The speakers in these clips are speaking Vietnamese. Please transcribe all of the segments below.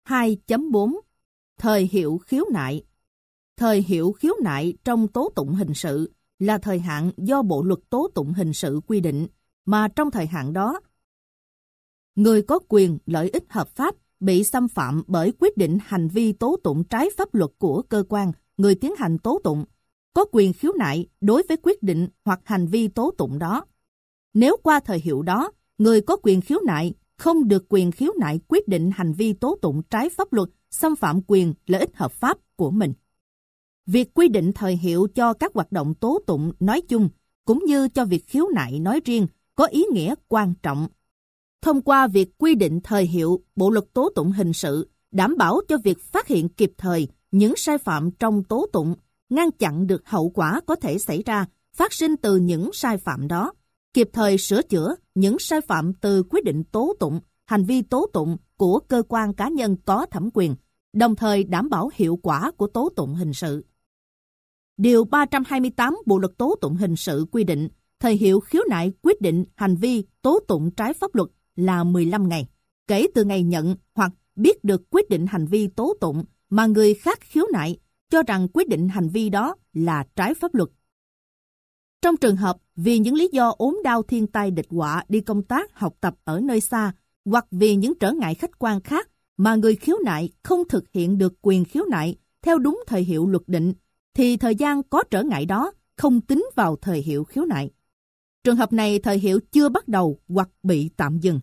2.4 Thời hiệu khiếu nại. Thời hiệu khiếu nại trong tố tụng hình sự là thời hạn do Bộ luật tố tụng hình sự quy định, mà trong thời hạn đó, người có quyền lợi ích hợp pháp bị xâm phạm bởi quyết định hành vi tố tụng trái pháp luật của cơ quan, người tiến hành tố tụng, có quyền khiếu nại đối với quyết định hoặc hành vi tố tụng đó. Nếu qua thời hiệu đó, người có quyền khiếu nại không được quyền khiếu nại quyết định hành vi tố tụng trái pháp luật xâm phạm quyền lợi ích hợp pháp của mình. Việc quy định thời hiệu cho các hoạt động tố tụng nói chung, cũng như cho việc khiếu nại nói riêng, có ý nghĩa quan trọng. Thông qua việc quy định thời hiệu, Bộ luật tố tụng hình sự đảm bảo cho việc phát hiện kịp thời những sai phạm trong tố tụng, ngăn chặn được hậu quả có thể xảy ra phát sinh từ những sai phạm đó, kịp thời sửa chữa những sai phạm từ quyết định tố tụng, hành vi tố tụng của cơ quan cá nhân có thẩm quyền, đồng thời đảm bảo hiệu quả của tố tụng hình sự. Điều 328 Bộ luật tố tụng hình sự quy định thời hiệu khiếu nại quyết định hành vi tố tụng trái pháp luật là 15 ngày, kể từ ngày nhận hoặc biết được quyết định hành vi tố tụng mà người khác khiếu nại cho rằng quyết định hành vi đó là trái pháp luật. Trong trường hợp vì những lý do ốm đau thiên tai địch họa đi công tác học tập ở nơi xa hoặc vì những trở ngại khách quan khác mà người khiếu nại không thực hiện được quyền khiếu nại theo đúng thời hiệu luật định, thì thời gian có trở ngại đó không tính vào thời hiệu khiếu nại. Trường hợp này thời hiệu chưa bắt đầu hoặc bị tạm dừng.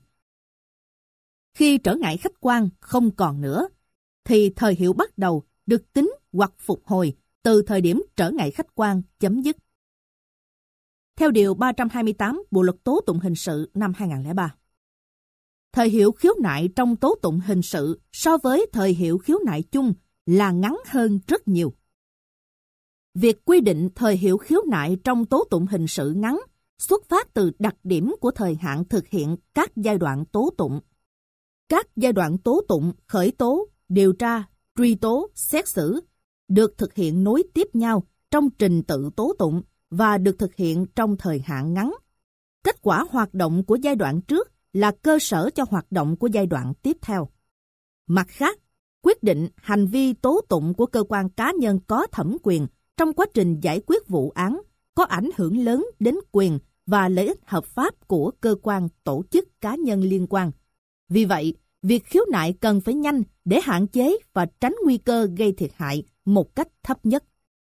Khi trở ngại khách quan không còn nữa, thì thời hiệu bắt đầu được tính hoặc phục hồi từ thời điểm trở ngại khách quan chấm dứt. Theo Điều 328 Bộ luật tố tụng hình sự năm 2003. Thời hiệu khiếu nại trong tố tụng hình sự so với thời hiệu khiếu nại chung là ngắn hơn rất nhiều. Việc quy định thời hiệu khiếu nại trong tố tụng hình sự ngắn xuất phát từ đặc điểm của thời hạn thực hiện các giai đoạn tố tụng. Các giai đoạn tố tụng khởi tố, điều tra, truy tố, xét xử được thực hiện nối tiếp nhau trong trình tự tố tụng và được thực hiện trong thời hạn ngắn. Kết quả hoạt động của giai đoạn trước là cơ sở cho hoạt động của giai đoạn tiếp theo. Mặt khác, quyết định hành vi tố tụng của cơ quan cá nhân có thẩm quyền trong quá trình giải quyết vụ án có ảnh hưởng lớn đến quyền và lợi ích hợp pháp của cơ quan, tổ chức, cá nhân liên quan. Vì vậy, việc khiếu nại cần phải nhanh để hạn chế và tránh nguy cơ gây thiệt hại một cách thấp nhất.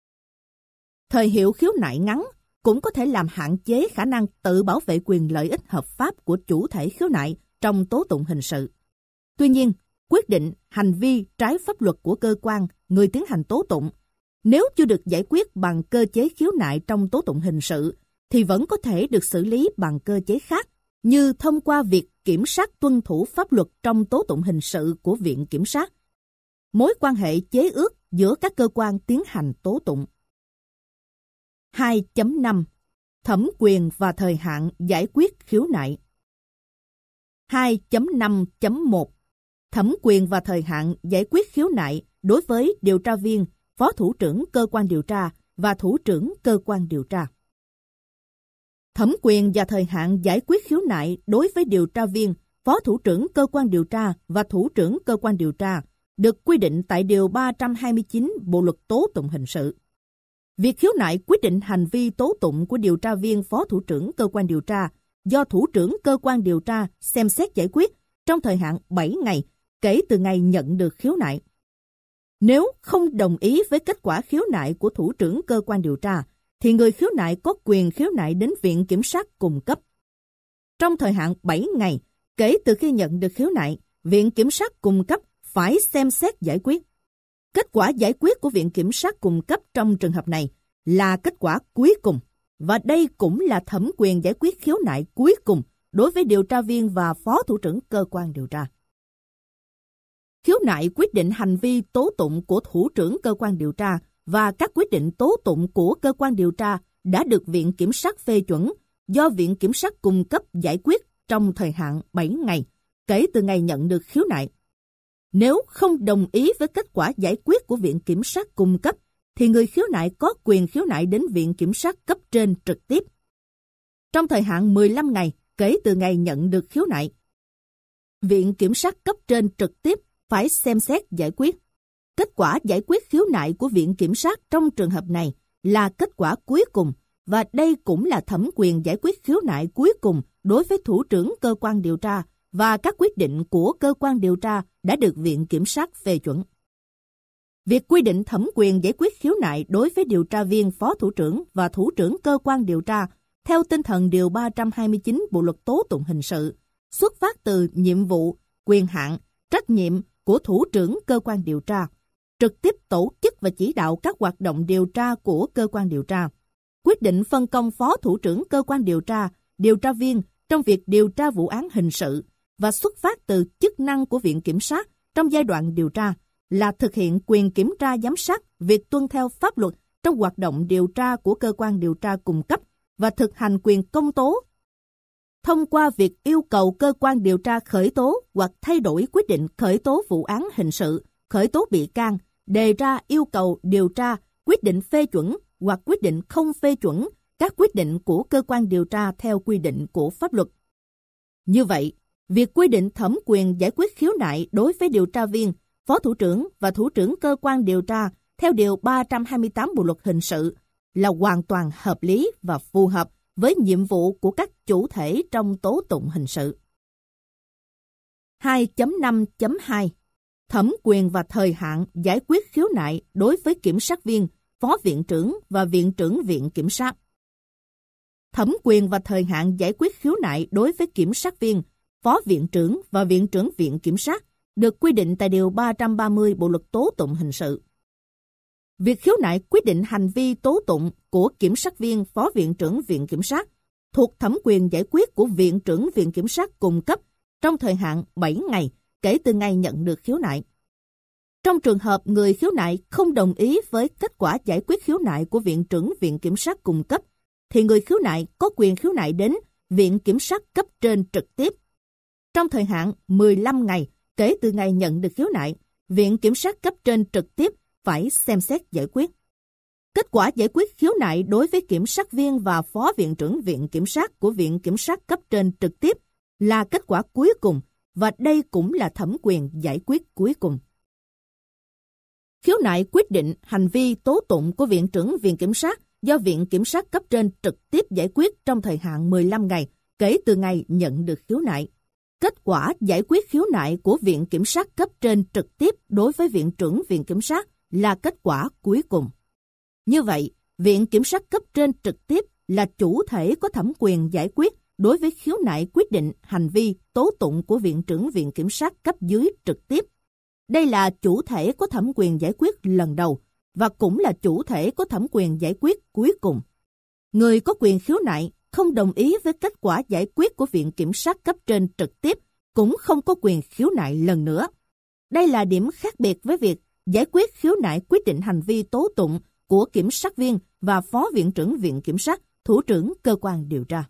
Thời hiệu khiếu nại ngắn cũng có thể làm hạn chế khả năng tự bảo vệ quyền lợi ích hợp pháp của chủ thể khiếu nại trong tố tụng hình sự. Tuy nhiên, quyết định hành vi trái pháp luật của cơ quan, người tiến hành tố tụng, nếu chưa được giải quyết bằng cơ chế khiếu nại trong tố tụng hình sự, thì vẫn có thể được xử lý bằng cơ chế khác, như thông qua việc kiểm sát tuân thủ pháp luật trong tố tụng hình sự của Viện Kiểm sát. Mối quan hệ chế ước giữa các cơ quan tiến hành tố tụng. 2.5 Thẩm quyền và thời hạn giải quyết khiếu nại. 2.5.1 Thẩm quyền và thời hạn giải quyết khiếu nại đối với điều tra viên, phó thủ trưởng cơ quan điều tra và thủ trưởng cơ quan điều tra. Thẩm quyền và thời hạn giải quyết khiếu nại đối với điều tra viên, phó thủ trưởng cơ quan điều tra và thủ trưởng cơ quan điều tra được quy định tại Điều 329 Bộ luật tố tụng hình sự. Việc khiếu nại quyết định hành vi tố tụng của điều tra viên, phó thủ trưởng cơ quan điều tra do thủ trưởng cơ quan điều tra xem xét giải quyết trong thời hạn 7 ngày kể từ ngày nhận được khiếu nại. Nếu không đồng ý với kết quả khiếu nại của thủ trưởng cơ quan điều tra, thì người khiếu nại có quyền khiếu nại đến Viện Kiểm sát cung cấp. Trong thời hạn 7 ngày kể từ khi nhận được khiếu nại, Viện Kiểm sát cung cấp phải xem xét giải quyết. Kết quả giải quyết của Viện Kiểm sát cung cấp trong trường hợp này là kết quả cuối cùng, và đây cũng là thẩm quyền giải quyết khiếu nại cuối cùng đối với điều tra viên và phó thủ trưởng cơ quan điều tra. Khiếu nại quyết định hành vi tố tụng của thủ trưởng cơ quan điều tra và các quyết định tố tụng của cơ quan điều tra đã được Viện Kiểm sát phê chuẩn do Viện Kiểm sát cung cấp giải quyết trong thời hạn 7 ngày kể từ ngày nhận được khiếu nại. Nếu không đồng ý với kết quả giải quyết của Viện Kiểm sát cung cấp, thì người khiếu nại có quyền khiếu nại đến Viện Kiểm sát cấp trên trực tiếp. Trong thời hạn 15 ngày kể từ ngày nhận được khiếu nại, Viện Kiểm sát cấp trên trực tiếp phải xem xét giải quyết. Kết quả giải quyết khiếu nại của Viện Kiểm sát trong trường hợp này là kết quả cuối cùng, và đây cũng là thẩm quyền giải quyết khiếu nại cuối cùng đối với thủ trưởng cơ quan điều tra, và các quyết định của cơ quan điều tra đã được Viện Kiểm sát phê chuẩn. Việc quy định thẩm quyền giải quyết khiếu nại đối với điều tra viên, phó thủ trưởng và thủ trưởng cơ quan điều tra theo tinh thần điều 329 Bộ luật tố tụng hình sự xuất phát từ nhiệm vụ, quyền hạn, trách nhiệm của thủ trưởng cơ quan điều tra, trực tiếp tổ chức và chỉ đạo các hoạt động điều tra của cơ quan điều tra, quyết định phân công phó thủ trưởng cơ quan điều tra viên trong việc điều tra vụ án hình sự, và xuất phát từ chức năng của Viện Kiểm sát trong giai đoạn điều tra là thực hiện quyền kiểm tra giám sát việc tuân theo pháp luật trong hoạt động điều tra của cơ quan điều tra cung cấp và thực hành quyền công tố thông qua việc yêu cầu cơ quan điều tra khởi tố hoặc thay đổi quyết định khởi tố vụ án hình sự, khởi tố bị can, đề ra yêu cầu điều tra, quyết định phê chuẩn hoặc quyết định không phê chuẩn các quyết định của cơ quan điều tra theo quy định của pháp luật. Như vậy, việc quy định thẩm quyền giải quyết khiếu nại đối với điều tra viên, phó thủ trưởng và thủ trưởng cơ quan điều tra theo điều 328 Bộ luật hình sự là hoàn toàn hợp lý và phù hợp với nhiệm vụ của các chủ thể trong tố tụng hình sự. 2.5.2 Thẩm quyền và thời hạn giải quyết khiếu nại đối với kiểm sát viên, phó viện trưởng và viện trưởng Viện Kiểm sát. Thẩm quyền và thời hạn giải quyết khiếu nại đối với kiểm sát viên, phó viện trưởng và viện trưởng Viện Kiểm sát được quy định tại điều 330 Bộ luật tố tụng hình sự. Việc khiếu nại quyết định hành vi tố tụng của kiểm sát viên, phó viện trưởng Viện Kiểm sát thuộc thẩm quyền giải quyết của viện trưởng Viện Kiểm sát cung cấp trong thời hạn 7 ngày kể từ ngày nhận được khiếu nại. Trong trường hợp người khiếu nại không đồng ý với kết quả giải quyết khiếu nại của viện trưởng Viện Kiểm sát cung cấp, thì người khiếu nại có quyền khiếu nại đến Viện Kiểm sát cấp trên trực tiếp. Trong thời hạn 15 ngày kể từ ngày nhận được khiếu nại, Viện Kiểm sát cấp trên trực tiếp phải xem xét giải quyết. Kết quả giải quyết khiếu nại đối với kiểm sát viên và phó viện trưởng Viện Kiểm sát của Viện Kiểm sát cấp trên trực tiếp là kết quả cuối cùng, và đây cũng là thẩm quyền giải quyết cuối cùng. Khiếu nại quyết định hành vi tố tụng của viện trưởng Viện Kiểm sát do Viện Kiểm sát cấp trên trực tiếp giải quyết trong thời hạn 15 ngày kể từ ngày nhận được khiếu nại. Kết quả giải quyết khiếu nại của Viện Kiểm sát cấp trên trực tiếp đối với viện trưởng Viện Kiểm sát là kết quả cuối cùng. Như vậy, Viện Kiểm sát cấp trên trực tiếp là chủ thể có thẩm quyền giải quyết đối với khiếu nại quyết định hành vi tố tụng của viện trưởng Viện Kiểm sát cấp dưới trực tiếp. Đây là chủ thể có thẩm quyền giải quyết lần đầu và cũng là chủ thể có thẩm quyền giải quyết cuối cùng. Người có quyền khiếu nại không đồng ý với kết quả giải quyết của Viện Kiểm sát cấp trên trực tiếp cũng không có quyền khiếu nại lần nữa. Đây là điểm khác biệt với việc giải quyết khiếu nại quyết định hành vi tố tụng của kiểm sát viên và phó viện trưởng Viện Kiểm sát, thủ trưởng cơ quan điều tra.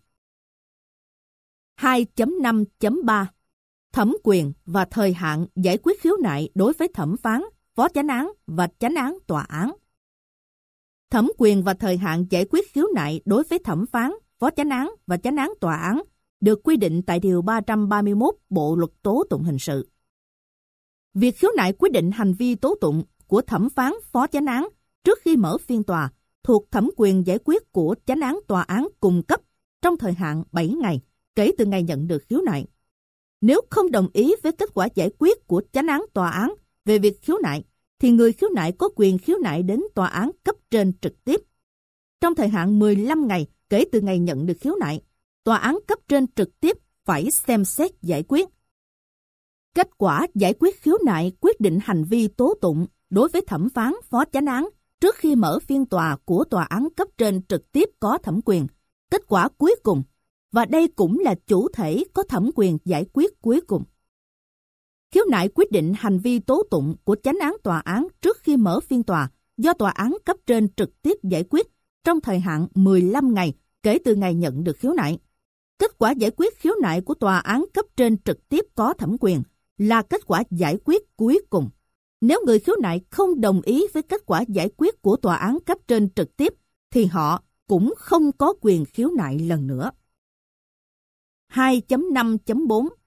2.5.3 Thẩm quyền và thời hạn giải quyết khiếu nại đối với thẩm phán, phó chánh án và chánh án tòa án. Thẩm quyền và thời hạn giải quyết khiếu nại đối với thẩm phán, phó chánh án và chánh án tòa án được quy định tại điều 331 Bộ luật tố tụng hình sự. Việc khiếu nại quyết định hành vi tố tụng của thẩm phán, phó chánh án trước khi mở phiên tòa thuộc thẩm quyền giải quyết của chánh án tòa án cung cấp trong thời hạn 7 ngày kể từ ngày nhận được khiếu nại. Nếu không đồng ý với kết quả giải quyết của chánh án tòa án về việc khiếu nại, thì người khiếu nại có quyền khiếu nại đến tòa án cấp trên trực tiếp. Trong thời hạn 15 ngày kể từ ngày nhận được khiếu nại, tòa án cấp trên trực tiếp phải xem xét giải quyết. Kết quả giải quyết khiếu nại quyết định hành vi tố tụng đối với thẩm phán, phó chánh án trước khi mở phiên tòa của tòa án cấp trên trực tiếp có thẩm quyền, kết quả cuối cùng, và đây cũng là chủ thể có thẩm quyền giải quyết cuối cùng. Khiếu nại quyết định hành vi tố tụng của chánh án tòa án trước khi mở phiên tòa do tòa án cấp trên trực tiếp giải quyết trong thời hạn 15 ngày kể từ ngày nhận được khiếu nại. Kết quả giải quyết khiếu nại của tòa án cấp trên trực tiếp có thẩm quyền là kết quả giải quyết cuối cùng. Nếu người khiếu nại không đồng ý với kết quả giải quyết của tòa án cấp trên trực tiếp, thì họ cũng không có quyền khiếu nại lần nữa. 2.5.4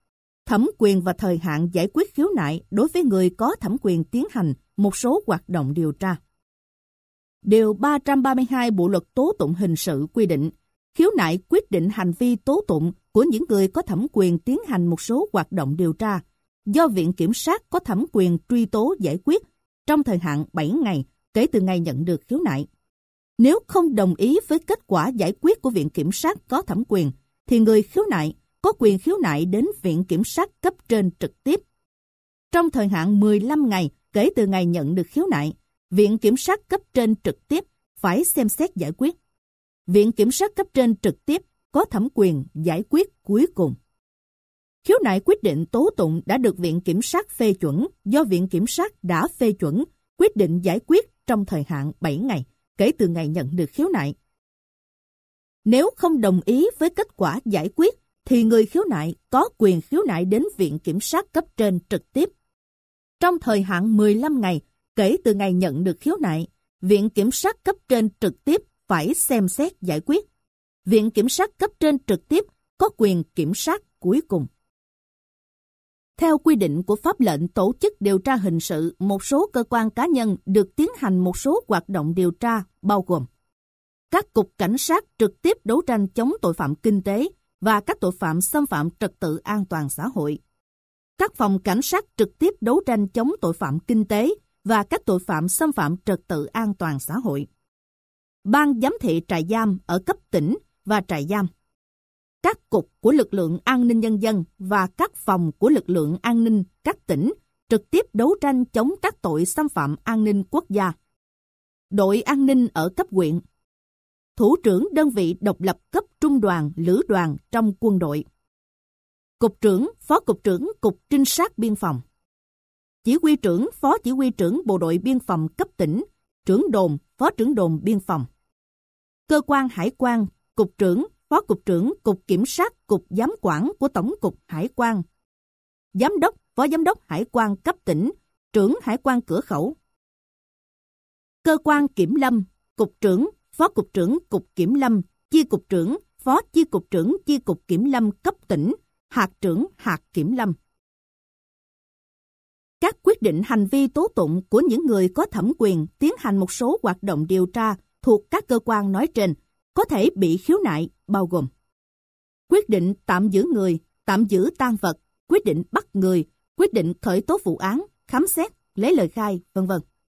thẩm quyền và thời hạn giải quyết khiếu nại đối với người có thẩm quyền tiến hành một số hoạt động điều tra. Điều 332 Bộ luật tố tụng hình sự quy định, khiếu nại quyết định hành vi tố tụng của những người có thẩm quyền tiến hành một số hoạt động điều tra, do Viện Kiểm sát có thẩm quyền truy tố giải quyết trong thời hạn 7 ngày kể từ ngày nhận được khiếu nại. Nếu không đồng ý với kết quả giải quyết của Viện Kiểm sát có thẩm quyền, thì người khiếu nại có quyền khiếu nại đến Viện Kiểm sát cấp trên trực tiếp. Trong thời hạn 15 ngày kể từ ngày nhận được khiếu nại, Viện Kiểm sát cấp trên trực tiếp phải xem xét giải quyết. Viện Kiểm sát cấp trên trực tiếp có thẩm quyền giải quyết cuối cùng. Khiếu nại quyết định tố tụng đã được Viện Kiểm sát phê chuẩn do Viện Kiểm sát đã phê chuẩn quyết định giải quyết trong thời hạn 7 ngày kể từ ngày nhận được khiếu nại. Nếu không đồng ý với kết quả giải quyết, thì người khiếu nại có quyền khiếu nại đến Viện Kiểm sát cấp trên trực tiếp. Trong thời hạn 15 ngày kể từ ngày nhận được khiếu nại, Viện Kiểm sát cấp trên trực tiếp phải xem xét giải quyết. Viện Kiểm sát cấp trên trực tiếp có quyền kiểm sát cuối cùng. Theo quy định của pháp lệnh tổ chức điều tra hình sự, một số cơ quan cá nhân được tiến hành một số hoạt động điều tra bao gồm các cục cảnh sát trực tiếp đấu tranh chống tội phạm kinh tế và các tội phạm xâm phạm trật tự an toàn xã hội, các phòng cảnh sát trực tiếp đấu tranh chống tội phạm kinh tế và các tội phạm xâm phạm trật tự an toàn xã hội, ban giám thị trại giam ở cấp tỉnh và trại giam, các cục của lực lượng an ninh nhân dân và các phòng của lực lượng an ninh các tỉnh trực tiếp đấu tranh chống các tội xâm phạm an ninh quốc gia, đội an ninh ở cấp huyện, thủ trưởng đơn vị độc lập cấp trung đoàn, lữ đoàn trong quân đội, cục trưởng, phó cục trưởng cục trinh sát biên phòng, chỉ huy trưởng, phó chỉ huy trưởng bộ đội biên phòng cấp tỉnh, trưởng đồn, phó trưởng đồn biên phòng, cơ quan hải quan, cục trưởng, phó cục trưởng cục kiểm sát, cục giám quản của tổng cục hải quan, giám đốc, phó giám đốc hải quan cấp tỉnh, trưởng hải quan cửa khẩu, cơ quan kiểm lâm, cục trưởng, phó cục trưởng cục kiểm lâm, chi cục trưởng, phó chi cục trưởng chi cục kiểm lâm cấp tỉnh, hạt trưởng hạt kiểm lâm. Các quyết định hành vi tố tụng của những người có thẩm quyền tiến hành một số hoạt động điều tra thuộc các cơ quan nói trên có thể bị khiếu nại bao gồm quyết định tạm giữ người, tạm giữ tang vật, quyết định bắt người, quyết định khởi tố vụ án, khám xét, lấy lời khai, v.v.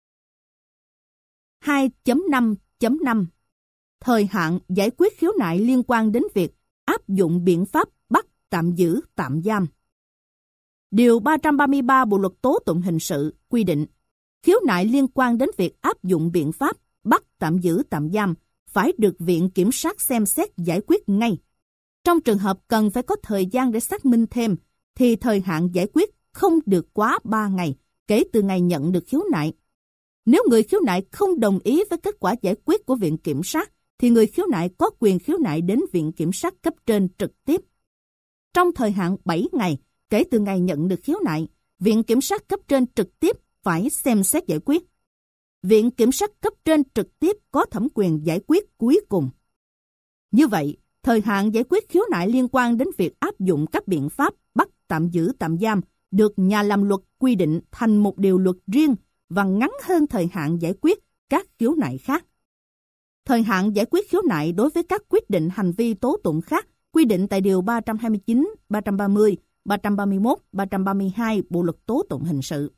2.5.5 Thời hạn giải quyết khiếu nại liên quan đến việc áp dụng biện pháp bắt, tạm giữ, tạm giam. Điều 333 Bộ luật tố tụng hình sự quy định khiếu nại liên quan đến việc áp dụng biện pháp bắt, tạm giữ, tạm giam phải được Viện Kiểm sát xem xét giải quyết ngay. Trong trường hợp cần phải có thời gian để xác minh thêm, thì thời hạn giải quyết không được quá 3 ngày kể từ ngày nhận được khiếu nại. Nếu người khiếu nại không đồng ý với kết quả giải quyết của Viện Kiểm sát, thì người khiếu nại có quyền khiếu nại đến Viện Kiểm sát cấp trên trực tiếp. Trong thời hạn 7 ngày kể từ ngày nhận được khiếu nại, Viện Kiểm sát cấp trên trực tiếp phải xem xét giải quyết. Viện Kiểm sát cấp trên trực tiếp có thẩm quyền giải quyết cuối cùng. Như vậy, thời hạn giải quyết khiếu nại liên quan đến việc áp dụng các biện pháp bắt, tạm giữ, tạm giam được nhà làm luật quy định thành một điều luật riêng và ngắn hơn thời hạn giải quyết các khiếu nại khác. Thời hạn giải quyết khiếu nại đối với các quyết định hành vi tố tụng khác quy định tại Điều 329, 330, 331, 332 Bộ luật tố tụng hình sự.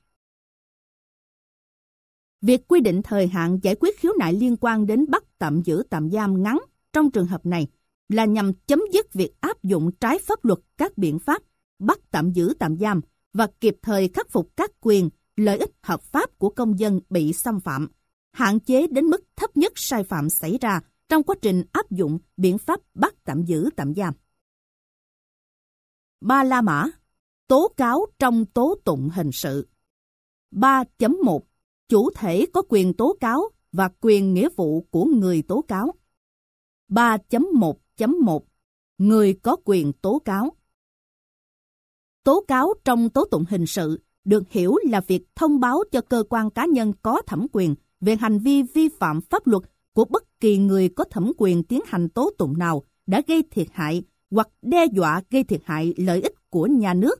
Việc quy định thời hạn giải quyết khiếu nại liên quan đến bắt, tạm giữ, tạm giam ngắn trong trường hợp này là nhằm chấm dứt việc áp dụng trái pháp luật các biện pháp bắt, tạm giữ, tạm giam và kịp thời khắc phục các quyền, lợi ích hợp pháp của công dân bị xâm phạm, hạn chế đến mức thấp nhất sai phạm xảy ra trong quá trình áp dụng biện pháp bắt, tạm giữ, tạm giam. 3 La Mã tố cáo trong tố tụng hình sự. 3.1 Chủ thể có quyền tố cáo và quyền nghĩa vụ của người tố cáo. 3.1.1 Người có quyền tố cáo. Tố cáo trong tố tụng hình sự được hiểu là việc thông báo cho cơ quan cá nhân có thẩm quyền về hành vi vi phạm pháp luật của bất kỳ người có thẩm quyền tiến hành tố tụng nào đã gây thiệt hại hoặc đe dọa gây thiệt hại lợi ích của nhà nước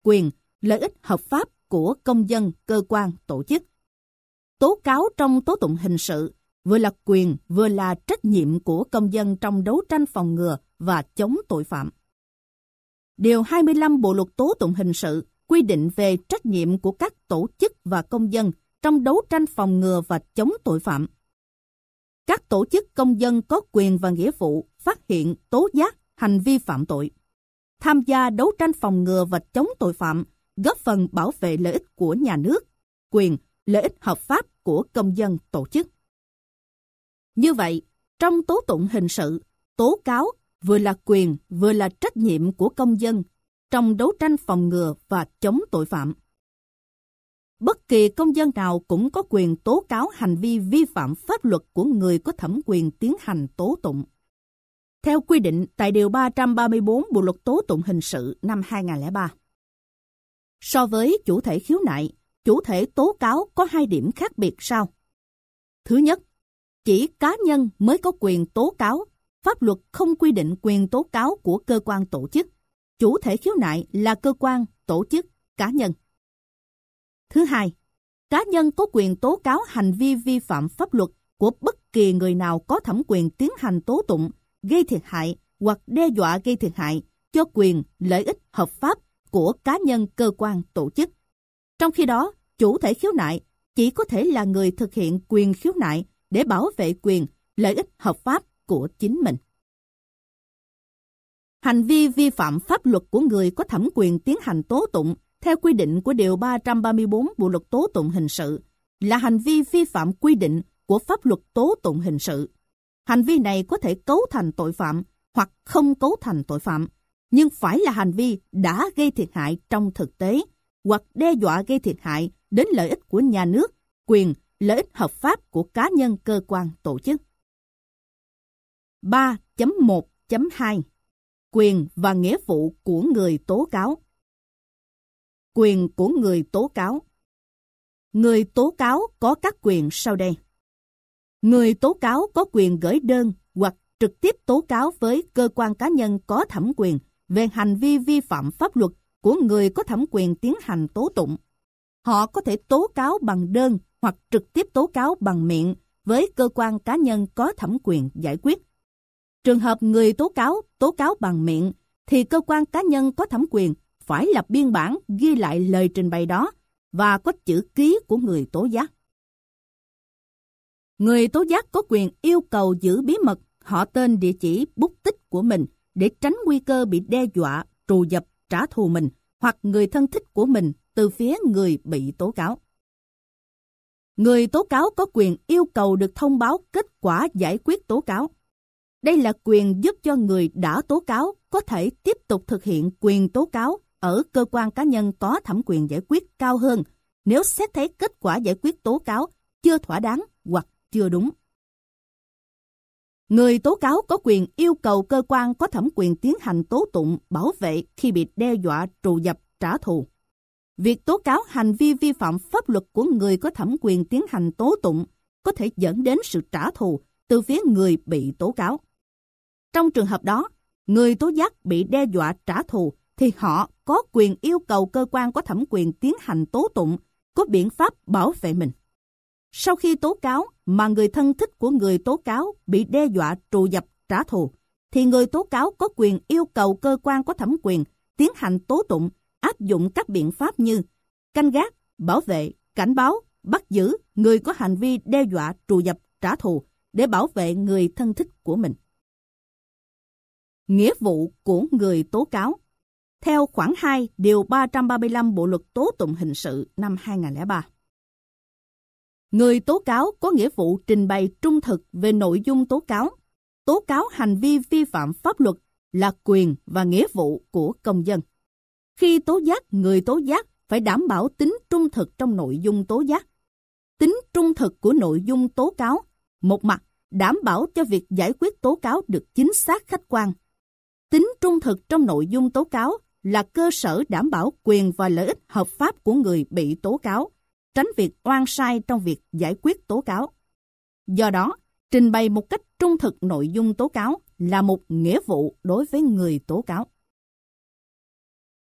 quyền, lợi ích hợp pháp của công dân, cơ quan, tổ chức. Tố cáo trong tố tụng hình sự vừa là quyền vừa là trách nhiệm của công dân trong đấu tranh phòng ngừa và chống tội phạm. Điều 25 Bộ luật tố tụng hình sự quy định về trách nhiệm của các tổ chức và công dân trong đấu tranh phòng ngừa và chống tội phạm. Các tổ chức công dân có quyền và nghĩa vụ phát hiện, tố giác hành vi phạm tội, tham gia đấu tranh phòng ngừa và chống tội phạm, góp phần bảo vệ lợi ích của nhà nước, quyền, lợi ích hợp pháp của công dân, tổ chức. Như vậy, trong tố tụng hình sự, tố cáo vừa là quyền vừa là trách nhiệm của công dân trong đấu tranh phòng ngừa và chống tội phạm. Bất kỳ công dân nào cũng có quyền tố cáo hành vi vi phạm pháp luật của người có thẩm quyền tiến hành tố tụng. Theo quy định tại Điều 334 Bộ luật tố tụng hình sự năm 2003. So với chủ thể khiếu nại, chủ thể tố cáo có hai điểm khác biệt sau. Thứ nhất, chỉ cá nhân mới có quyền tố cáo. Pháp luật không quy định quyền tố cáo của cơ quan tổ chức. Chủ thể khiếu nại là cơ quan, tổ chức, cá nhân. Thứ hai, cá nhân có quyền tố cáo hành vi vi phạm pháp luật của bất kỳ người nào có thẩm quyền tiến hành tố tụng, gây thiệt hại hoặc đe dọa gây thiệt hại cho quyền, lợi ích hợp pháp của cá nhân, cơ quan, tổ chức. Trong khi đó, chủ thể khiếu nại chỉ có thể là người thực hiện quyền khiếu nại để bảo vệ quyền, lợi ích hợp pháp của chính mình. Hành vi vi phạm pháp luật của người có thẩm quyền tiến hành tố tụng theo quy định của Điều 334 Bộ luật tố tụng hình sự là hành vi vi phạm quy định của pháp luật tố tụng hình sự. Hành vi này có thể cấu thành tội phạm hoặc không cấu thành tội phạm, nhưng phải là hành vi đã gây thiệt hại trong thực tế hoặc đe dọa gây thiệt hại đến lợi ích của nhà nước, quyền, lợi ích hợp pháp của cá nhân, cơ quan, tổ chức. 3.1.2 Quyền và nghĩa vụ của người tố cáo. Quyền của người tố cáo. Người tố cáo có các quyền sau đây. Người tố cáo có quyền gửi đơn hoặc trực tiếp tố cáo với cơ quan cá nhân có thẩm quyền về hành vi vi phạm pháp luật của người có thẩm quyền tiến hành tố tụng. Họ có thể tố cáo bằng đơn hoặc trực tiếp tố cáo bằng miệng với cơ quan cá nhân có thẩm quyền giải quyết. Trường hợp người tố cáo bằng miệng, thì cơ quan cá nhân có thẩm quyền phải lập biên bản ghi lại lời trình bày đó và có chữ ký của người tố giác. Người tố giác có quyền yêu cầu giữ bí mật họ tên, địa chỉ, bút tích của mình để tránh nguy cơ bị đe dọa, trù dập, trả thù mình hoặc người thân thích của mình từ phía người bị tố cáo. Người tố cáo có quyền yêu cầu được thông báo kết quả giải quyết tố cáo. Đây là quyền giúp cho người đã tố cáo có thể tiếp tục thực hiện quyền tố cáo ở cơ quan cá nhân có thẩm quyền giải quyết cao hơn nếu xét thấy kết quả giải quyết tố cáo chưa thỏa đáng hoặc chưa đúng. Người tố cáo có quyền yêu cầu cơ quan có thẩm quyền tiến hành tố tụng bảo vệ khi bị đe dọa, trù dập, trả thù. Việc tố cáo hành vi vi phạm pháp luật của người có thẩm quyền tiến hành tố tụng có thể dẫn đến sự trả thù từ phía người bị tố cáo. Trong trường hợp đó, người tố giác bị đe dọa trả thù thì họ có quyền yêu cầu cơ quan có thẩm quyền tiến hành tố tụng có biện pháp bảo vệ mình. Sau khi tố cáo mà người thân thích của người tố cáo bị đe dọa, trù dập, trả thù, thì người tố cáo có quyền yêu cầu cơ quan có thẩm quyền tiến hành tố tụng áp dụng các biện pháp như canh gác, bảo vệ, cảnh báo, bắt giữ người có hành vi đe dọa, trù dập, trả thù để bảo vệ người thân thích của mình. Nghĩa vụ của người tố cáo. Theo khoản 2 Điều 335 Bộ luật tố tụng hình sự năm 2003. Người tố cáo có nghĩa vụ trình bày trung thực về nội dung tố cáo. Tố cáo hành vi vi phạm pháp luật là quyền và nghĩa vụ của công dân. Khi tố giác, người tố giác phải đảm bảo tính trung thực trong nội dung tố giác. Tính trung thực của nội dung tố cáo, một mặt đảm bảo cho việc giải quyết tố cáo được chính xác, khách quan. Tính trung thực trong nội dung tố cáo là cơ sở đảm bảo quyền và lợi ích hợp pháp của người bị tố cáo, tránh việc oan sai trong việc giải quyết tố cáo. Do đó, trình bày một cách trung thực nội dung tố cáo là một nghĩa vụ đối với người tố cáo.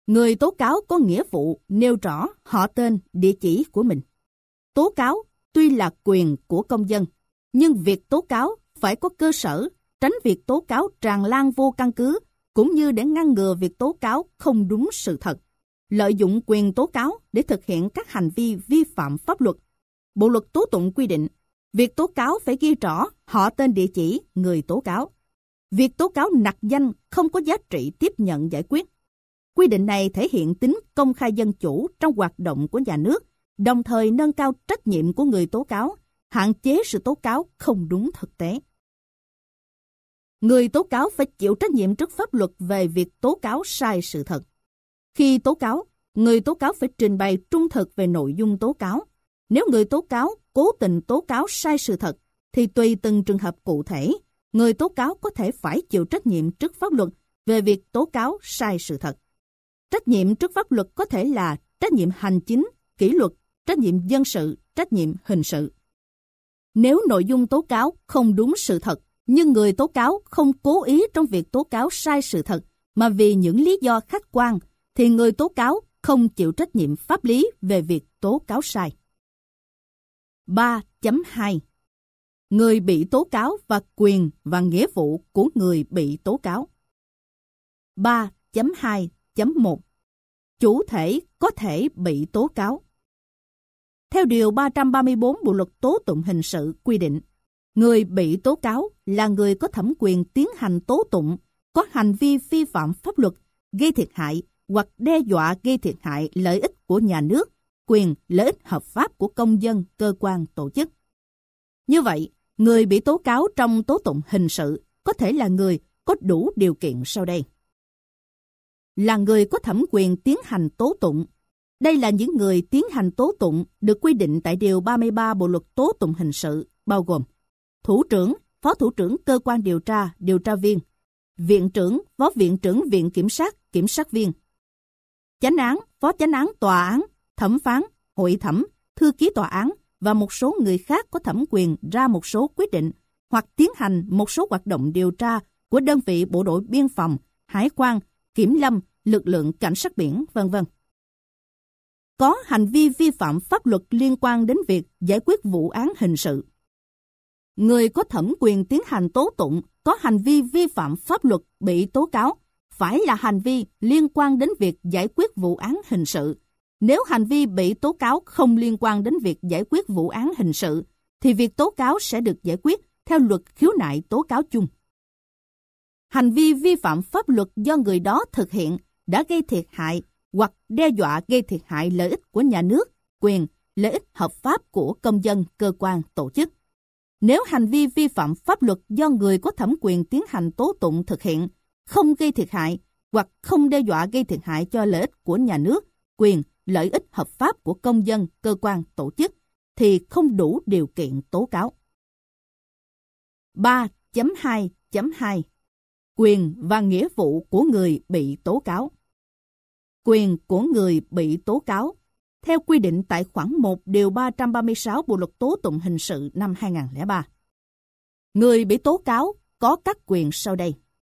Người tố cáo có nghĩa vụ nêu rõ họ tên, địa chỉ của mình. Tố cáo tuy là quyền của công dân, nhưng việc tố cáo phải có cơ sở, tránh việc tố cáo tràn lan vô căn cứ, cũng như để ngăn ngừa việc tố cáo không đúng sự thật, lợi dụng quyền tố cáo để thực hiện các hành vi vi phạm pháp luật. Bộ luật tố tụng quy định, việc tố cáo phải ghi rõ họ tên, địa chỉ người tố cáo. Việc tố cáo nặc danh không có giá trị tiếp nhận giải quyết. Quy định này thể hiện tính công khai dân chủ trong hoạt động của nhà nước, đồng thời nâng cao trách nhiệm của người tố cáo, hạn chế sự tố cáo không đúng thực tế. Người tố cáo phải chịu trách nhiệm trước pháp luật về việc tố cáo sai sự thật. Khi tố cáo, người tố cáo phải trình bày trung thực về nội dung tố cáo. Nếu người tố cáo cố tình tố cáo sai sự thật, thì tùy từng trường hợp cụ thể, người tố cáo có thể phải chịu trách nhiệm trước pháp luật về việc tố cáo sai sự thật. Trách nhiệm trước pháp luật có thể là trách nhiệm hành chính, kỷ luật, trách nhiệm dân sự, trách nhiệm hình sự. Nếu nội dung tố cáo không đúng sự thật, nhưng người tố cáo không cố ý trong việc tố cáo sai sự thật, mà vì những lý do khách quan, thì người tố cáo không chịu trách nhiệm pháp lý về việc tố cáo sai. 3.2 Người bị tố cáo và quyền và nghĩa vụ của người bị tố cáo. 3.2.1 Chủ thể có thể bị tố cáo. Theo Điều 334 Bộ Luật Tố Tụng Hình sự quy định, người bị tố cáo là người có thẩm quyền tiến hành tố tụng, có hành vi vi phạm pháp luật, gây thiệt hại hoặc đe dọa gây thiệt hại lợi ích của nhà nước, quyền, lợi ích hợp pháp của công dân, cơ quan, tổ chức. Như vậy, người bị tố cáo trong tố tụng hình sự có thể là người có đủ điều kiện sau đây. Là người có thẩm quyền tiến hành tố tụng. Đây là những người tiến hành tố tụng được quy định tại Điều 33 Bộ Luật Tố Tụng Hình sự, bao gồm thủ trưởng, phó thủ trưởng cơ quan điều tra viên, viện trưởng, phó viện trưởng viện kiểm sát viên, chánh án, phó chánh án tòa án, thẩm phán, hội thẩm, thư ký tòa án và một số người khác có thẩm quyền ra một số quyết định hoặc tiến hành một số hoạt động điều tra của đơn vị bộ đội biên phòng, hải quan, kiểm lâm, lực lượng cảnh sát biển, v.v. Có hành vi vi phạm pháp luật liên quan đến việc giải quyết vụ án hình sự. Người có thẩm quyền tiến hành tố tụng có hành vi vi phạm pháp luật bị tố cáo phải là hành vi liên quan đến việc giải quyết vụ án hình sự. Nếu hành vi bị tố cáo không liên quan đến việc giải quyết vụ án hình sự, thì việc tố cáo sẽ được giải quyết theo luật khiếu nại tố cáo chung. Hành vi vi phạm pháp luật do người đó thực hiện đã gây thiệt hại hoặc đe dọa gây thiệt hại lợi ích của nhà nước, quyền, lợi ích hợp pháp của công dân, cơ quan, tổ chức. Nếu hành vi vi phạm pháp luật do người có thẩm quyền tiến hành tố tụng thực hiện không gây thiệt hại hoặc không đe dọa gây thiệt hại cho lợi ích của nhà nước, quyền, lợi ích hợp pháp của công dân, cơ quan, tổ chức, thì không đủ điều kiện tố cáo. 3.2.2 Quyền và nghĩa vụ của người bị tố cáo. Quyền của người bị tố cáo theo quy định tại khoản 1 Điều 336 Bộ Luật Tố Tụng Hình sự năm 2003. Người bị tố cáo có các quyền sau đây.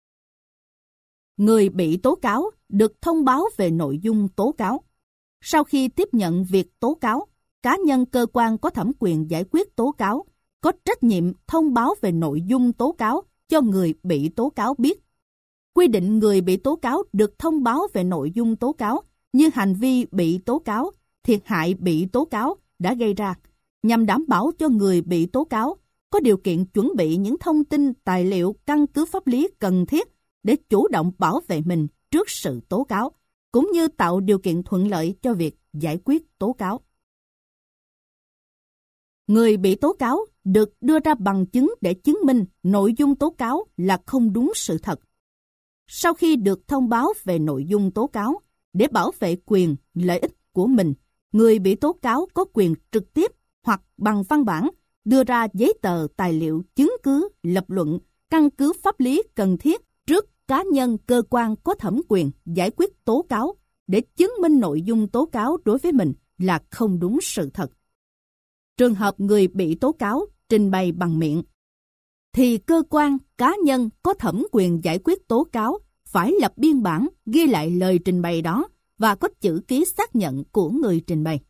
Người bị tố cáo được thông báo về nội dung tố cáo. Sau khi tiếp nhận việc tố cáo, cá nhân cơ quan có thẩm quyền giải quyết tố cáo có trách nhiệm thông báo về nội dung tố cáo cho người bị tố cáo biết. Quy định người bị tố cáo được thông báo về nội dung tố cáo như hành vi bị tố cáo, thiệt hại bị tố cáo đã gây ra, nhằm đảm bảo cho người bị tố cáo có điều kiện chuẩn bị những thông tin, tài liệu, căn cứ pháp lý cần thiết để chủ động bảo vệ mình trước sự tố cáo, cũng như tạo điều kiện thuận lợi cho việc giải quyết tố cáo. Người bị tố cáo được đưa ra bằng chứng để chứng minh nội dung tố cáo là không đúng sự thật. Sau khi được thông báo về nội dung tố cáo, để bảo vệ quyền, lợi ích của mình, người bị tố cáo có quyền trực tiếp hoặc bằng văn bản đưa ra giấy tờ, tài liệu, chứng cứ, lập luận, căn cứ pháp lý cần thiết trước cá nhân, cơ quan có thẩm quyền giải quyết tố cáo để chứng minh nội dung tố cáo đối với mình là không đúng sự thật. Trường hợp người bị tố cáo trình bày bằng miệng, thì cơ quan, cá nhân có thẩm quyền giải quyết tố cáo phải lập biên bản ghi lại lời trình bày đó và có chữ ký xác nhận của người trình bày.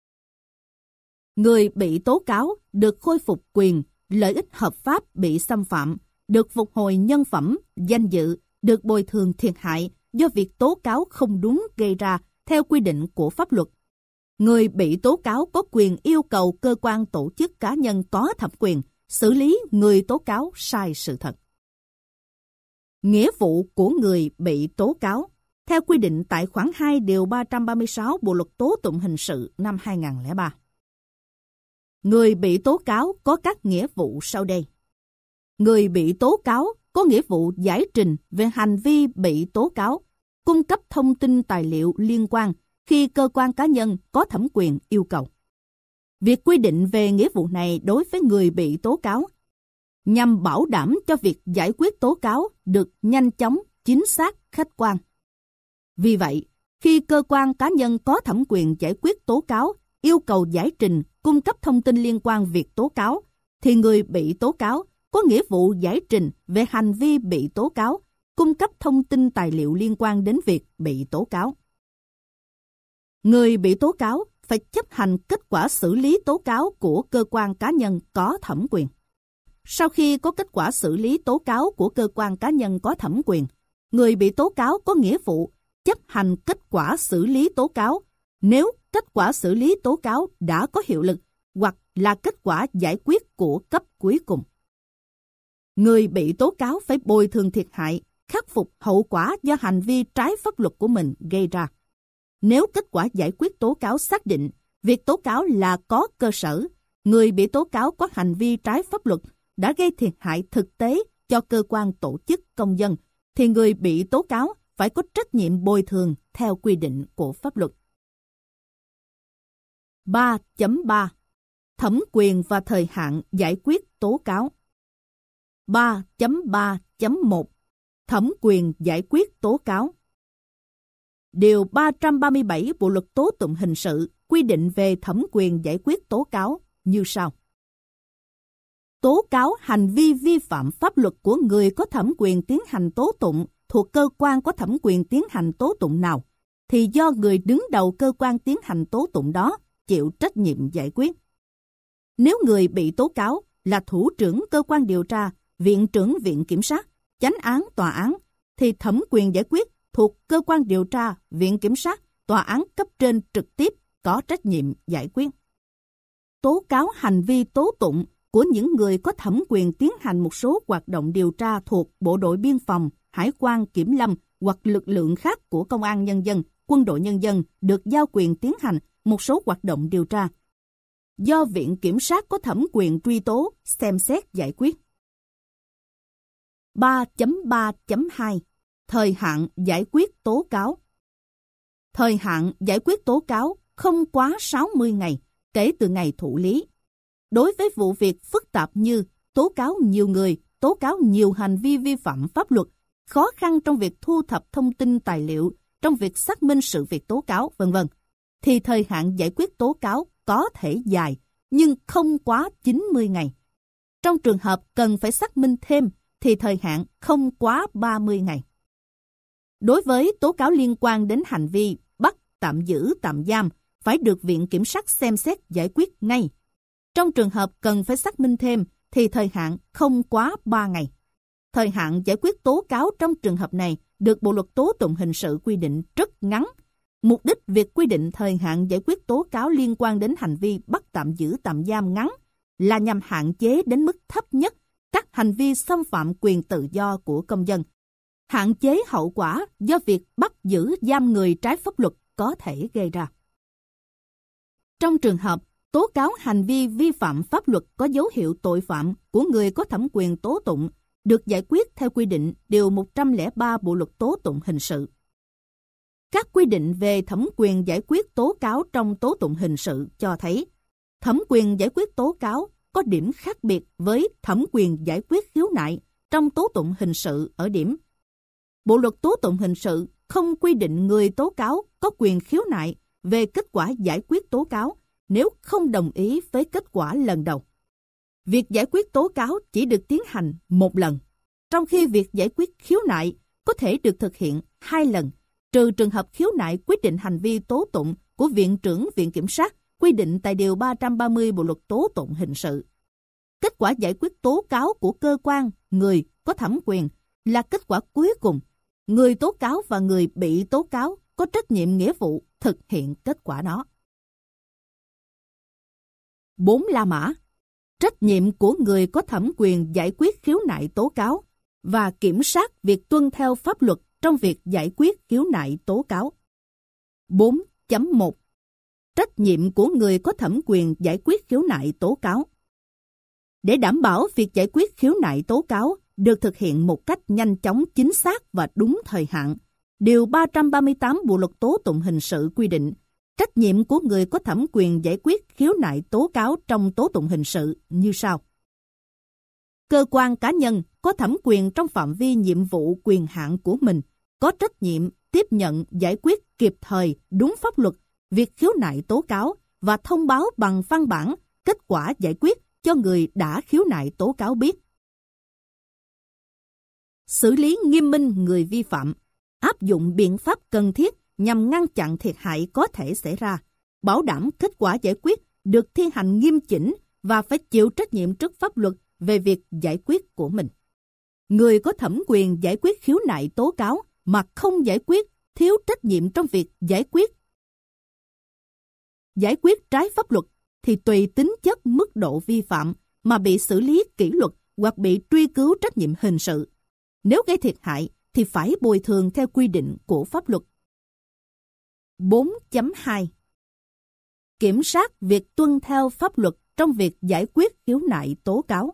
Người bị tố cáo được khôi phục quyền, lợi ích hợp pháp bị xâm phạm, được phục hồi nhân phẩm, danh dự, được bồi thường thiệt hại do việc tố cáo không đúng gây ra theo quy định của pháp luật. Người bị tố cáo có quyền yêu cầu cơ quan tổ chức cá nhân có thẩm quyền xử lý người tố cáo sai sự thật. Nghĩa vụ của người bị tố cáo theo quy định tại khoản 2 điều 336 Bộ luật tố tụng hình sự năm 2003. Người bị tố cáo có các nghĩa vụ sau đây. Người bị tố cáo có nghĩa vụ giải trình về hành vi bị tố cáo, cung cấp thông tin tài liệu liên quan khi cơ quan cá nhân có thẩm quyền yêu cầu. Việc quy định về nghĩa vụ này đối với người bị tố cáo nhằm bảo đảm cho việc giải quyết tố cáo được nhanh chóng, chính xác, khách quan. Vì vậy, khi cơ quan cá nhân có thẩm quyền giải quyết tố cáo yêu cầu giải trình, cung cấp thông tin liên quan việc tố cáo, thì người bị tố cáo có nghĩa vụ giải trình về hành vi bị tố cáo, cung cấp thông tin tài liệu liên quan đến việc bị tố cáo. Người bị tố cáo phải chấp hành kết quả xử lý tố cáo của cơ quan cá nhân có thẩm quyền. Sau khi có kết quả xử lý tố cáo của cơ quan cá nhân có thẩm quyền, người bị tố cáo có nghĩa vụ chấp hành kết quả xử lý tố cáo nếu kết quả xử lý tố cáo đã có hiệu lực hoặc là kết quả giải quyết của cấp cuối cùng. Người bị tố cáo phải bồi thường thiệt hại, khắc phục hậu quả do hành vi trái pháp luật của mình gây ra. Nếu kết quả giải quyết tố cáo xác định việc tố cáo là có cơ sở, người bị tố cáo có hành vi trái pháp luật đã gây thiệt hại thực tế cho cơ quan tổ chức công dân, thì người bị tố cáo phải có trách nhiệm bồi thường theo quy định của pháp luật. 3.3 Thẩm quyền và thời hạn giải quyết tố cáo. 3.3.1 Thẩm quyền giải quyết tố cáo. Điều 337 Bộ luật tố tụng hình sự quy định về thẩm quyền giải quyết tố cáo như sau. Tố cáo hành vi vi phạm pháp luật của người có thẩm quyền tiến hành tố tụng thuộc cơ quan có thẩm quyền tiến hành tố tụng nào, thì do người đứng đầu cơ quan tiến hành tố tụng đó chịu trách nhiệm giải quyết. Nếu người bị tố cáo là thủ trưởng cơ quan điều tra, viện trưởng viện kiểm sát, chánh án tòa án, thì thẩm quyền giải quyết thuộc cơ quan điều tra, viện kiểm sát, tòa án cấp trên trực tiếp có trách nhiệm giải quyết. Tố cáo hành vi tố tụng của những người có thẩm quyền tiến hành một số hoạt động điều tra thuộc Bộ đội Biên phòng, Hải quan, Kiểm lâm hoặc lực lượng khác của Công an Nhân dân, Quân đội Nhân dân được giao quyền tiến hành một số hoạt động điều tra, do Viện Kiểm sát có thẩm quyền truy tố, xem xét giải quyết. 3.3.2 Thời hạn giải quyết tố cáo. Thời hạn giải quyết tố cáo không quá 60 ngày kể từ ngày thụ lý. Đối với vụ việc phức tạp như tố cáo nhiều người, tố cáo nhiều hành vi vi phạm pháp luật, khó khăn trong việc thu thập thông tin tài liệu, trong việc xác minh sự việc tố cáo, v.v., thì thời hạn giải quyết tố cáo có thể dài, nhưng không quá 90 ngày. Trong trường hợp cần phải xác minh thêm, thì thời hạn không quá 30 ngày. Đối với tố cáo liên quan đến hành vi bắt, tạm giữ, tạm giam, phải được Viện Kiểm sát xem xét giải quyết ngay. Trong trường hợp cần phải xác minh thêm, thì thời hạn không quá 3 ngày. Thời hạn giải quyết tố cáo trong trường hợp này được Bộ luật tố tụng hình sự quy định rất ngắn. Mục đích việc quy định thời hạn giải quyết tố cáo liên quan đến hành vi bắt tạm giữ tạm giam ngắn là nhằm hạn chế đến mức thấp nhất các hành vi xâm phạm quyền tự do của công dân, hạn chế hậu quả do việc bắt giữ giam người trái pháp luật có thể gây ra. Trong trường hợp tố cáo hành vi vi phạm pháp luật có dấu hiệu tội phạm của người có thẩm quyền tố tụng được giải quyết theo quy định Điều 103 Bộ luật tố tụng hình sự. Các quy định về thẩm quyền giải quyết tố cáo trong tố tụng hình sự cho thấy thẩm quyền giải quyết tố cáo có điểm khác biệt với thẩm quyền giải quyết khiếu nại trong tố tụng hình sự ở điểm: Bộ luật tố tụng hình sự không quy định người tố cáo có quyền khiếu nại về kết quả giải quyết tố cáo nếu không đồng ý với kết quả lần đầu. Việc giải quyết tố cáo chỉ được tiến hành một lần, trong khi việc giải quyết khiếu nại có thể được thực hiện 2 lần trừ trường hợp khiếu nại quyết định hành vi tố tụng của Viện trưởng Viện Kiểm sát quy định tại Điều 330 Bộ Luật Tố Tụng Hình sự. Kết quả giải quyết tố cáo của cơ quan, người có thẩm quyền là kết quả cuối cùng. Người tố cáo và người bị tố cáo có trách nhiệm nghĩa vụ thực hiện kết quả đó. 4 La Mã. Trách nhiệm của người có thẩm quyền giải quyết khiếu nại tố cáo và kiểm soát việc tuân theo pháp luật trong việc giải quyết khiếu nại tố cáo. 4.1 Trách nhiệm của người có thẩm quyền giải quyết khiếu nại tố cáo. Để đảm bảo việc giải quyết khiếu nại tố cáo được thực hiện một cách nhanh chóng, chính xác và đúng thời hạn, Điều 338 Bộ Luật Tố Tụng Hình sự quy định trách nhiệm của người có thẩm quyền giải quyết khiếu nại tố cáo trong tố tụng hình sự như sau. Cơ quan cá nhân có thẩm quyền trong phạm vi nhiệm vụ quyền hạn của mình có trách nhiệm tiếp nhận giải quyết kịp thời đúng pháp luật việc khiếu nại tố cáo và thông báo bằng văn bản kết quả giải quyết cho người đã khiếu nại tố cáo biết. Xử lý nghiêm minh người vi phạm, áp dụng biện pháp cần thiết nhằm ngăn chặn thiệt hại có thể xảy ra, bảo đảm kết quả giải quyết được thi hành nghiêm chỉnh và phải chịu trách nhiệm trước pháp luật về việc giải quyết của mình. Người có thẩm quyền giải quyết khiếu nại tố cáo mà không giải quyết, thiếu trách nhiệm trong việc giải quyết trái pháp luật thì tùy tính chất mức độ vi phạm mà bị xử lý kỷ luật hoặc bị truy cứu trách nhiệm hình sự. Nếu gây thiệt hại thì phải bồi thường theo quy định của pháp luật. 4.2 Kiểm soát việc tuân theo pháp luật trong việc giải quyết khiếu nại tố cáo.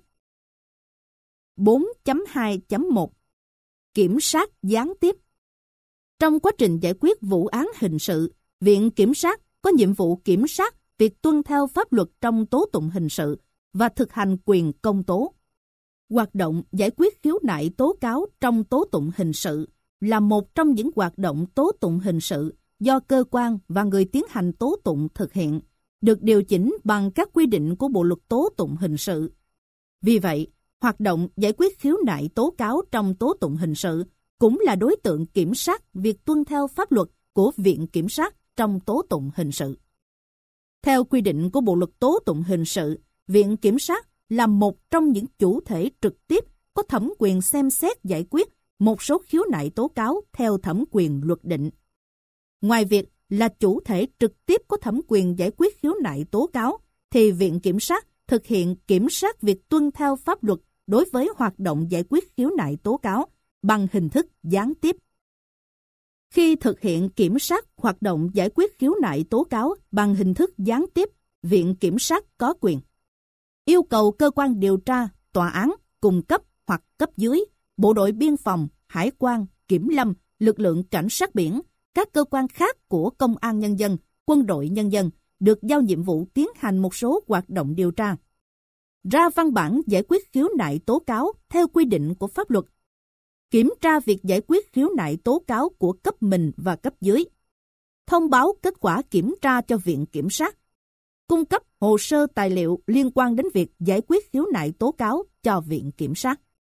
4.2.1 Kiểm sát gián tiếp. Trong quá trình giải quyết vụ án hình sự, Viện Kiểm sát có nhiệm vụ kiểm soát việc tuân theo pháp luật trong tố tụng hình sự và thực hành quyền công tố. Hoạt động giải quyết khiếu nại tố cáo trong tố tụng hình sự là một trong những hoạt động tố tụng hình sự do cơ quan và người tiến hành tố tụng thực hiện, được điều chỉnh bằng các quy định của Bộ Luật Tố Tụng Hình sự. Vì vậy, hoạt động giải quyết khiếu nại tố cáo trong tố tụng hình sự cũng là đối tượng kiểm soát việc tuân theo pháp luật của Viện Kiểm sát trong tố tụng hình sự. Theo quy định của Bộ Luật Tố Tụng Hình sự, Viện Kiểm sát là một trong những chủ thể trực tiếp có thẩm quyền xem xét giải quyết một số khiếu nại tố cáo theo thẩm quyền luật định. Ngoài việc là chủ thể trực tiếp có thẩm quyền giải quyết khiếu nại tố cáo, thì Viện Kiểm sát thực hiện kiểm soát việc tuân theo pháp luật đối với hoạt động giải quyết khiếu nại tố cáo bằng hình thức gián tiếp. Khi thực hiện kiểm soát hoạt động giải quyết khiếu nại tố cáo bằng hình thức gián tiếp, Viện Kiểm sát có quyền yêu cầu cơ quan điều tra, tòa án, cung cấp hoặc cấp dưới, bộ đội biên phòng, hải quan, kiểm lâm, lực lượng cảnh sát biển, các cơ quan khác của công an nhân dân, quân đội nhân dân được giao nhiệm vụ tiến hành một số hoạt động điều tra. Ra văn bản giải quyết khiếu nại tố cáo theo quy định của pháp luật. Kiểm tra việc giải quyết khiếu nại tố cáo của cấp mình và cấp dưới. Thông báo kết quả kiểm tra cho Viện Kiểm sát. Cung cấp hồ sơ tài liệu liên quan đến việc giải quyết khiếu nại tố cáo cho Viện Kiểm sát.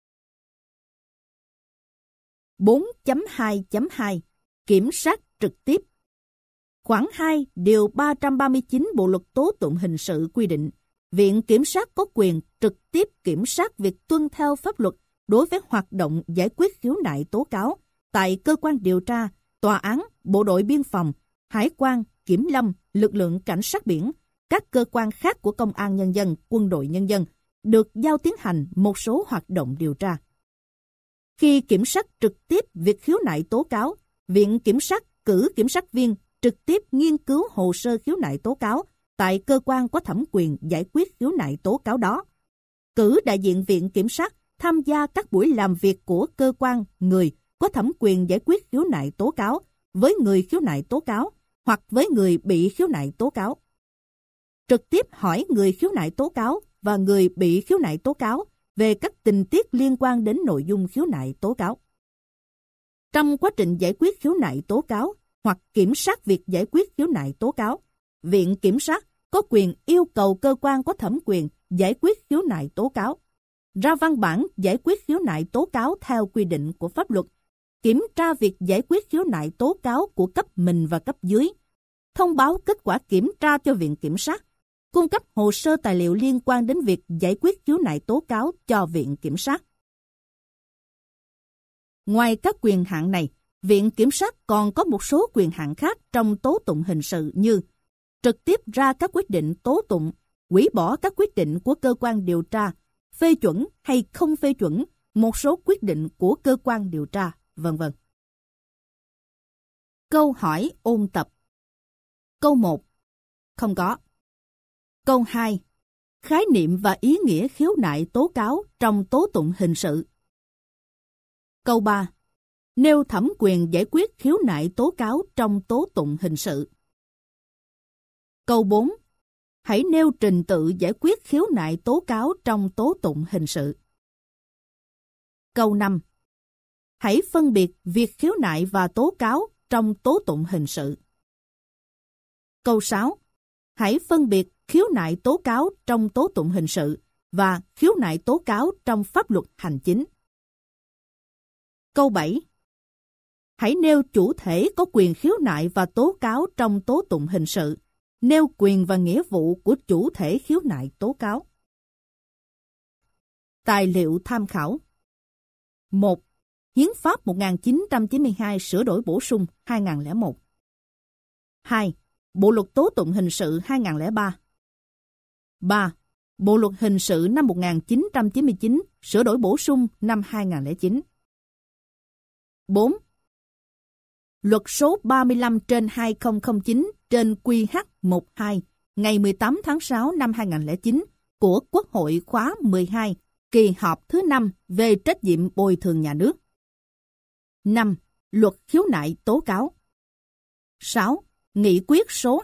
4.2.2 Kiểm soát trực tiếp. Khoản 2 Điều 339 Bộ Luật Tố Tụng Hình sự quy định, Viện Kiểm sát có quyền trực tiếp kiểm soát việc tuân theo pháp luật đối với hoạt động giải quyết khiếu nại tố cáo tại cơ quan điều tra, tòa án, bộ đội biên phòng, hải quan, kiểm lâm, lực lượng cảnh sát biển, các cơ quan khác của công an nhân dân, quân đội nhân dân được giao tiến hành một số hoạt động điều tra. Khi kiểm soát trực tiếp việc khiếu nại tố cáo, Viện Kiểm sát cử kiểm sát viên trực tiếp nghiên cứu hồ sơ khiếu nại tố cáo tại cơ quan có thẩm quyền giải quyết khiếu nại tố cáo đó. Cử đại diện Viện Kiểm sát tham gia các buổi làm việc của cơ quan, người có thẩm quyền giải quyết khiếu nại tố cáo với người khiếu nại tố cáo hoặc với người bị khiếu nại tố cáo. Trực tiếp hỏi người khiếu nại tố cáo và người bị khiếu nại tố cáo về các tình tiết liên quan đến nội dung khiếu nại tố cáo. Trong quá trình giải quyết khiếu nại tố cáo hoặc kiểm soát việc giải quyết khiếu nại tố cáo, Viện Kiểm sát có quyền yêu cầu cơ quan có thẩm quyền giải quyết khiếu nại tố cáo ra văn bản giải quyết khiếu nại tố cáo theo quy định của pháp luật, kiểm tra việc giải quyết khiếu nại tố cáo của cấp mình và cấp dưới, thông báo kết quả kiểm tra cho Viện Kiểm sát, cung cấp hồ sơ tài liệu liên quan đến việc giải quyết khiếu nại tố cáo cho Viện Kiểm sát. Ngoài các quyền hạn này, Viện Kiểm sát còn có một số quyền hạn khác trong tố tụng hình sự như trực tiếp ra các quyết định tố tụng, hủy bỏ các quyết định của cơ quan điều tra, phê chuẩn hay không phê chuẩn một số quyết định của cơ quan điều tra, v.v. Câu hỏi ôn tập. Câu 1. Không có. Câu 2. Khái niệm và ý nghĩa khiếu nại tố cáo trong tố tụng hình sự. Câu 3. Nêu thẩm quyền giải quyết khiếu nại tố cáo trong tố tụng hình sự. Câu 4. Hãy nêu trình tự giải quyết khiếu nại tố cáo trong tố tụng hình sự. Câu 5. Hãy phân biệt việc khiếu nại và tố cáo trong tố tụng hình sự. Câu 6. Hãy phân biệt khiếu nại tố cáo trong tố tụng hình sự và khiếu nại tố cáo trong pháp luật hành chính. Câu 7. Hãy nêu chủ thể có quyền khiếu nại và tố cáo trong tố tụng hình sự, nêu quyền và nghĩa vụ của chủ thể khiếu nại tố cáo. Tài liệu tham khảo. 1. Hiến pháp 1992 sửa đổi bổ sung 2001. 2. Bộ luật tố tụng hình sự 2003. 3. Bộ luật hình sự năm 1999 sửa đổi bổ sung năm 2009. 4. Luật số 35/2009/QH12 ngày 18 tháng 6 năm 2009 của Quốc hội khóa 12, kỳ họp thứ 5 về trách nhiệm bồi thường nhà nước. 5. Luật khiếu nại tố cáo. 6. Nghị quyết số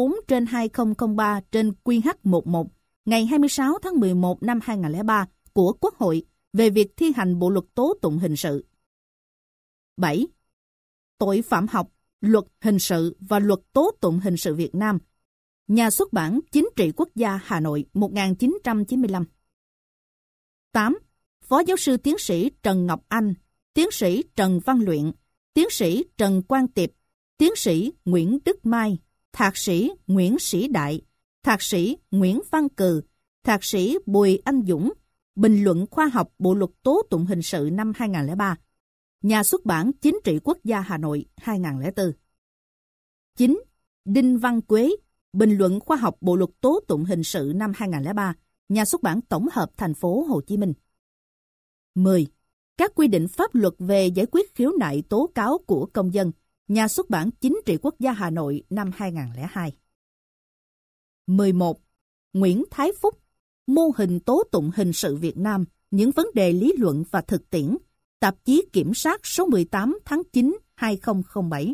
24/2003/QH11 ngày 26 tháng 11 năm 2003 của Quốc hội về việc thi hành Bộ luật tố tụng hình sự. 7. Tội phạm học, luật hình sự và luật tố tụng hình sự Việt Nam. Nhà xuất bản Chính trị Quốc gia Hà Nội 1995. 8. Phó giáo sư tiến sĩ Trần Ngọc Anh, tiến sĩ Trần Văn Luyện, tiến sĩ Trần Quang Tiệp, tiến sĩ Nguyễn Đức Mai, thạc sĩ Nguyễn Sĩ Đại, thạc sĩ Nguyễn Văn Cừ, thạc sĩ Bùi Anh Dũng, bình luận khoa học Bộ luật tố tụng hình sự năm 2003. Nhà xuất bản Chính trị Quốc gia Hà Nội 2004. 9. Đinh Văn Quế, bình luận khoa học Bộ luật tố tụng hình sự năm 2003. Nhà xuất bản Tổng hợp Thành phố Hồ Chí Minh. 10. Các quy định pháp luật về giải quyết khiếu nại tố cáo của công dân. Nhà xuất bản Chính trị Quốc gia Hà Nội năm 2002. 11. Nguyễn Thái Phúc, mô hình tố tụng hình sự Việt Nam, những vấn đề lý luận và thực tiễn. Tạp chí Kiểm sát số 18 tháng 9, 2007.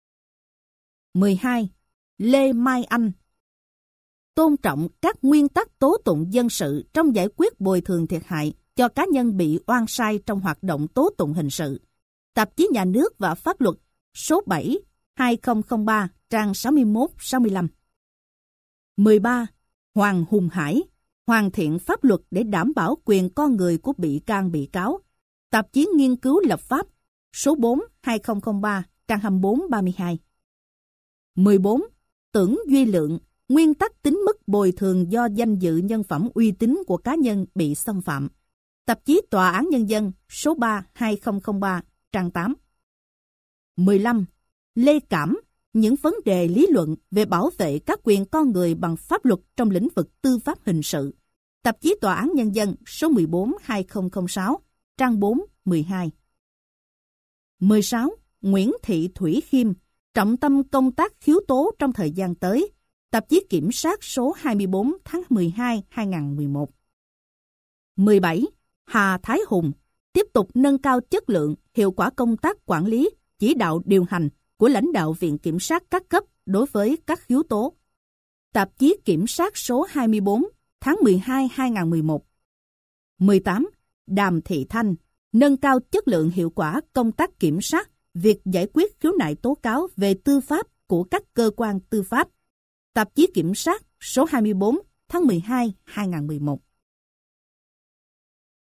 12. Lê Mai Anh, tôn trọng các nguyên tắc tố tụng dân sự trong giải quyết bồi thường thiệt hại cho cá nhân bị oan sai trong hoạt động tố tụng hình sự. Tạp chí Nhà nước và Pháp luật số 7, 2003, trang 61-65. 13. Hoàng Hùng Hải, hoàn thiện pháp luật để đảm bảo quyền con người của bị can bị cáo. Tạp chí Nghiên cứu lập pháp số 4, 2003, trang 24-32. 14. Tưởng Duy Lượng, nguyên tắc tính mức bồi thường do danh dự nhân phẩm uy tín của cá nhân bị xâm phạm. Tạp chí Tòa án Nhân dân số 3, 2003, trang 8. 15. Lê Cảm, những vấn đề lý luận về bảo vệ các quyền con người bằng pháp luật trong lĩnh vực tư pháp hình sự. Tạp chí Tòa án Nhân dân số 14, 2006, trang 4, 12. 16. Nguyễn Thị Thủy Khiêm, trọng tâm công tác khiếu tố trong thời gian tới. Tạp chí Kiểm sát số 24 tháng 12, 2011. 17. Hà Thái Hùng, tiếp tục nâng cao chất lượng, hiệu quả công tác quản lý, chỉ đạo điều hành của lãnh đạo Viện Kiểm sát các cấp đối với các khiếu tố. Tạp chí Kiểm sát số 24 tháng 12, 2011. 18. Đàm Thị Thanh, nâng cao chất lượng hiệu quả công tác kiểm sát, việc giải quyết khiếu nại tố cáo về tư pháp của các cơ quan tư pháp. Tạp chí Kiểm sát số 24 tháng 12, 2011.